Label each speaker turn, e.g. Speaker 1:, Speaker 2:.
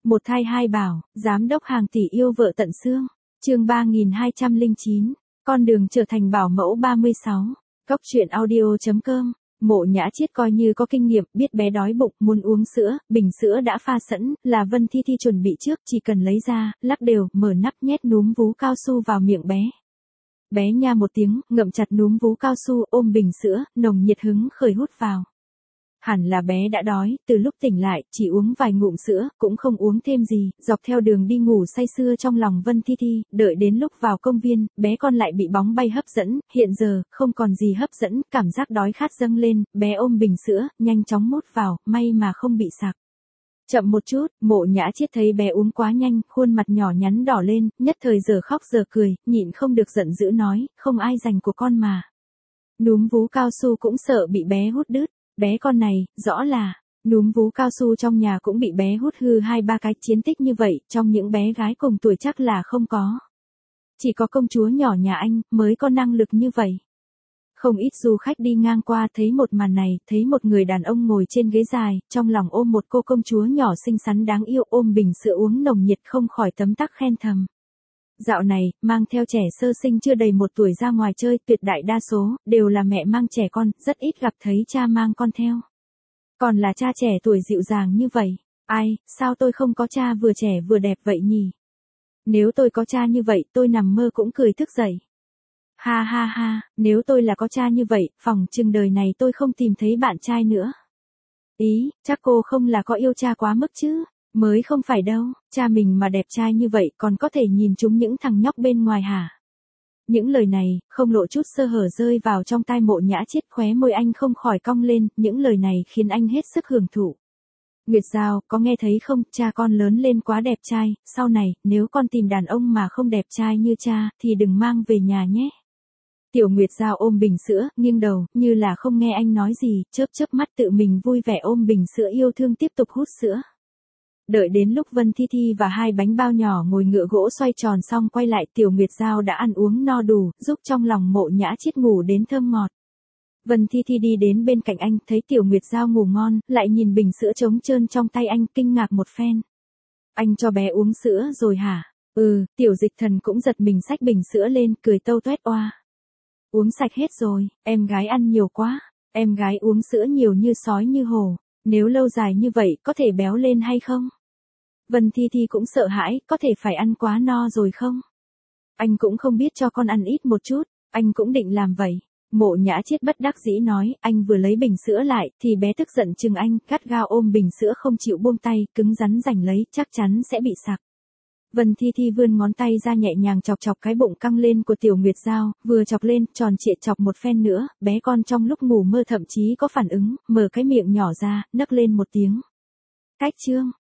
Speaker 1: Một thai hai bảo, giám đốc hàng tỷ yêu vợ tận xương. Chương 3209, con đường trở thành bảo mẫu 36. Cốc truyện audio.com. Mộ Nhã Chiết coi như có kinh nghiệm, biết bé đói bụng, muốn uống sữa, bình sữa đã pha sẵn, là Vân Thi Thi chuẩn bị trước, chỉ cần lấy ra, lắc đều, mở nắp nhét núm vú cao su vào miệng bé. Bé nha một tiếng, ngậm chặt núm vú cao su, ôm bình sữa, nồng nhiệt hứng khởi hút vào. Hẳn là bé đã đói, từ lúc tỉnh lại, chỉ uống vài ngụm sữa, cũng không uống thêm gì, dọc theo đường đi ngủ say sưa trong lòng Vân Thi Thi, đợi đến lúc vào công viên, bé con lại bị bóng bay hấp dẫn, hiện giờ, không còn gì hấp dẫn, cảm giác đói khát dâng lên, bé ôm bình sữa, nhanh chóng mút vào, may mà không bị sặc. Chậm một chút, Mộ Nhã Chiết thấy bé uống quá nhanh, khuôn mặt nhỏ nhắn đỏ lên, nhất thời giờ khóc giờ cười, nhịn không được giận dữ nói, không ai giành của con mà. Núm vú cao su cũng sợ bị bé hút đứt. Bé con này, rõ là, núm vú cao su trong nhà cũng bị bé hút hư 2-3 cái, chiến tích như vậy, trong những bé gái cùng tuổi chắc là không có. Chỉ có công chúa nhỏ nhà anh, mới có năng lực như vậy. Không ít du khách đi ngang qua thấy một màn này, thấy một người đàn ông ngồi trên ghế dài, trong lòng ôm một cô công chúa nhỏ xinh xắn đáng yêu, ôm bình sữa uống nồng nhiệt không khỏi tấm tắc khen thầm. Dạo này, mang theo trẻ sơ sinh chưa đầy 1 tuổi ra ngoài chơi, tuyệt đại đa số, đều là mẹ mang trẻ con, rất ít gặp thấy cha mang con theo. Còn là cha trẻ tuổi dịu dàng như vậy. Ai, sao tôi không có cha vừa trẻ vừa đẹp vậy nhỉ? Nếu tôi có cha như vậy, tôi nằm mơ cũng cười thức dậy. Ha ha ha, nếu tôi là có cha như vậy, phỏng chừng đời này tôi không tìm thấy bạn trai nữa. Ý, chắc cô không là có yêu cha quá mức chứ? Mới không phải đâu, cha mình mà đẹp trai như vậy còn có thể nhìn chúng những thằng nhóc bên ngoài hả? Những lời này, không lộ chút sơ hở rơi vào trong tai Mộ Nhã Chiết, khóe môi anh không khỏi cong lên, những lời này khiến anh hết sức hưởng thụ. Nguyệt Giao, có nghe thấy không, cha con lớn lên quá đẹp trai, sau này, nếu con tìm đàn ông mà không đẹp trai như cha, thì đừng mang về nhà nhé. Tiểu Nguyệt Giao ôm bình sữa, nghiêng đầu, như là không nghe anh nói gì, chớp chớp mắt tự mình vui vẻ ôm bình sữa yêu thương tiếp tục hút sữa. Đợi đến lúc Vân Thi Thi và 2 bánh bao nhỏ ngồi ngựa gỗ xoay tròn xong quay lại, Tiểu Nguyệt Giao đã ăn uống no đủ, giúp trong lòng Mộ Nhã Chiết ngủ đến thơm ngọt. Vân Thi Thi đi đến bên cạnh anh, thấy Tiểu Nguyệt Giao ngủ ngon, lại nhìn bình sữa trống trơn trong tay anh, kinh ngạc một phen. Anh cho bé uống sữa rồi hả? Tiểu Dịch Thần cũng giật mình xách bình sữa lên, cười tâu toét oa. Uống sạch hết rồi, em gái ăn nhiều quá, em gái uống sữa nhiều như sói như hổ, nếu lâu dài như vậy có thể béo lên hay không? Vân Thi Thi cũng sợ hãi, có thể phải ăn quá no rồi không? Anh cũng không biết cho con ăn ít một chút, anh cũng định làm vậy. Mộ Nhã Chiết bất đắc dĩ nói, anh vừa lấy bình sữa lại, thì bé tức giận chừng anh, gắt gao ôm bình sữa không chịu buông tay, cứng rắn giành lấy, chắc chắn sẽ bị sặc. Vân Thi Thi vươn ngón tay ra nhẹ nhàng chọc chọc cái bụng căng lên của Tiểu Nguyệt Giao, vừa chọc lên, tròn trịa chọc một phen nữa, bé con trong lúc ngủ mơ thậm chí có phản ứng, mở cái miệng nhỏ ra, nấc lên một tiếng. Cách chương.